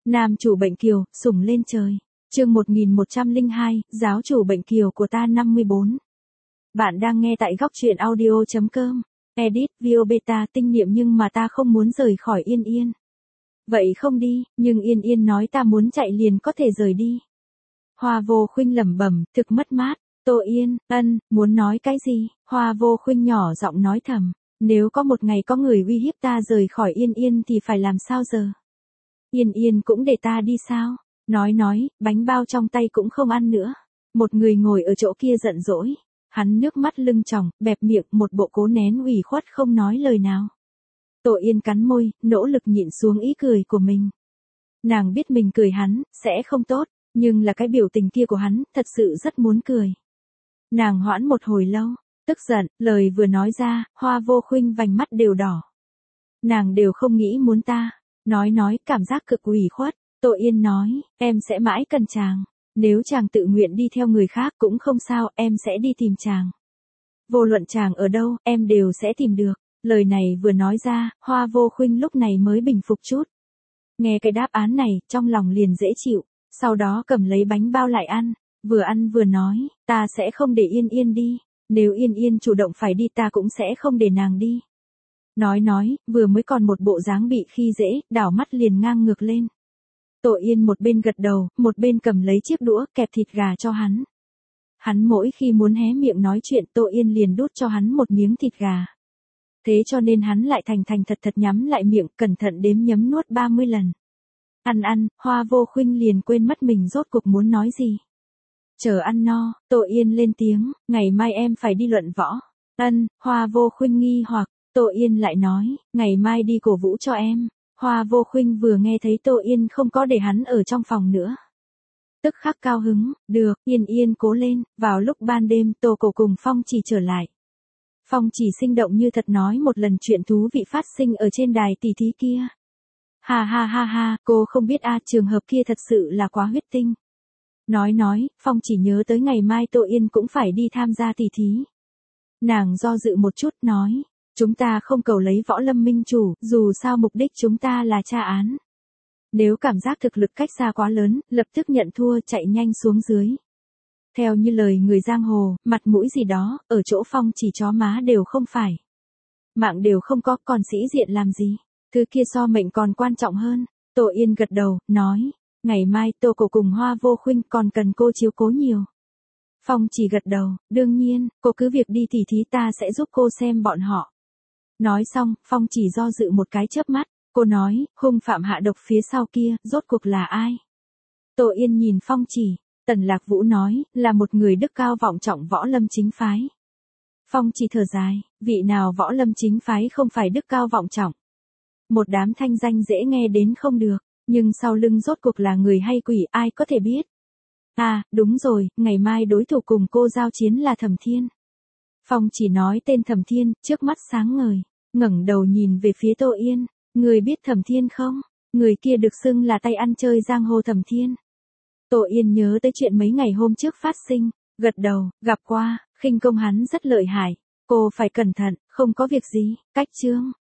Nam chủ bệnh kiều, sủng lên trời. Chương 1102, giáo chủ bệnh kiều của ta 54. Bạn đang nghe tại góc truyện audio.com. Edit, Vio Beta tinh niệm nhưng mà ta không muốn rời khỏi Yên Yên. Vậy không đi, nhưng Yên Yên nói ta muốn chạy liền có thể rời đi. Hoa Vô Khuynh lẩm bẩm, thực mất mát. Tô Yên, muốn nói cái gì? Hoa Vô Khuynh nhỏ giọng nói thầm. Nếu có một ngày có người uy hiếp ta rời khỏi Yên Yên thì phải làm sao giờ? Yên Yên cũng để ta đi sao? Nói, bánh bao trong tay cũng không ăn nữa. Một người ngồi ở chỗ kia giận dỗi. Hắn nước mắt lưng tròng, bẹp miệng, một bộ cố nén ủy khuất không nói lời nào. Tô Yên cắn môi, nỗ lực nhịn xuống ý cười của mình. Nàng biết mình cười hắn, sẽ không tốt, nhưng là cái biểu tình kia của hắn, thật sự rất muốn cười. Nàng hoãn một hồi lâu, tức giận, lời vừa nói ra, Hoa Vô Khuynh vành mắt đều đỏ. Nàng đều không nghĩ muốn ta. Nói, cảm giác cực ủy khuất. Tô Yên nói, em sẽ mãi cần chàng. Nếu chàng tự nguyện đi theo người khác cũng không sao, em sẽ đi tìm chàng. Vô luận chàng ở đâu, em đều sẽ tìm được. Lời này vừa nói ra, Hoa Vô Khuynh lúc này mới bình phục chút. Nghe cái đáp án này, trong lòng liền dễ chịu. Sau đó cầm lấy bánh bao lại ăn vừa nói, ta sẽ không để Yên Yên đi. Nếu Yên Yên chủ động phải đi ta cũng sẽ không để nàng đi. Nói, vừa mới còn một bộ dáng bị khi dễ, đảo mắt liền ngang ngược lên. Tô Yên một bên gật đầu, một bên cầm lấy chiếc đũa kẹp thịt gà cho hắn. Hắn mỗi khi muốn hé miệng nói chuyện Tô Yên liền đút cho hắn một miếng thịt gà. Thế cho nên hắn lại thành thật nhắm lại miệng, cẩn thận đếm nhấm nuốt 30 lần. Ăn, Hoa Vô Khuynh liền quên mất mình rốt cuộc muốn nói gì. Chờ ăn no, Tô Yên lên tiếng, ngày mai em phải đi luận võ. Hoa Vô Khuynh nghi hoặc, Tô Yên lại nói, ngày mai đi cổ vũ cho em. Hoa Vô Khuynh vừa nghe thấy Tô Yên không có để hắn ở trong phòng nữa. Tức khắc cao hứng, được, Yên cố lên. Vào lúc ban đêm Tô Cổ cùng Phong Chỉ trở lại. Phong Chỉ sinh động như thật nói một lần chuyện thú vị phát sinh ở trên đài tỷ thí kia. Ha, cô không biết trường hợp kia thật sự là quá huyết tinh. Nói, Phong Chỉ nhớ tới ngày mai Tô Yên cũng phải đi tham gia tỷ thí. Nàng do dự một chút nói. Chúng ta không cầu lấy võ lâm minh chủ, dù sao mục đích chúng ta là tra án. Nếu cảm giác thực lực cách xa quá lớn, lập tức nhận thua chạy nhanh xuống dưới. Theo như lời người giang hồ, mặt mũi gì đó, ở chỗ Phong Chỉ chó má đều không phải. Mạng đều không có, còn sĩ diện làm gì? Thứ kia so mệnh còn quan trọng hơn. Tô Yên gật đầu, nói, ngày mai Tô Cổ cùng Hoa Vô Khuynh còn cần cô chiếu cố nhiều. Phong Chỉ gật đầu, đương nhiên, cô cứ việc đi tỉ thí ta sẽ giúp cô xem bọn họ. Nói xong, Phong Chỉ do dự một cái chớp mắt, cô nói, hung phạm hạ độc phía sau kia, rốt cuộc là ai? Tô Yên nhìn Phong Chỉ, Tần Lạc Vũ nói, là một người đức cao vọng trọng võ lâm chính phái. Phong Chỉ thở dài, vị nào võ lâm chính phái không phải đức cao vọng trọng. Một đám thanh danh dễ nghe đến không được, nhưng sau lưng rốt cuộc là người hay quỷ ai có thể biết. Đúng rồi, ngày mai đối thủ cùng cô giao chiến là Thẩm Thiên. Phong Chỉ nói tên Thẩm Thiên, trước mắt sáng ngời, ngẩng đầu nhìn về phía Tô Yên, người biết Thẩm Thiên không? Người kia được xưng là tay ăn chơi giang hồ Thẩm Thiên. Tô Yên nhớ tới chuyện mấy ngày hôm trước phát sinh, gật đầu, gặp qua, khinh công hắn rất lợi hại, cô phải cẩn thận, không có việc gì, cách chương.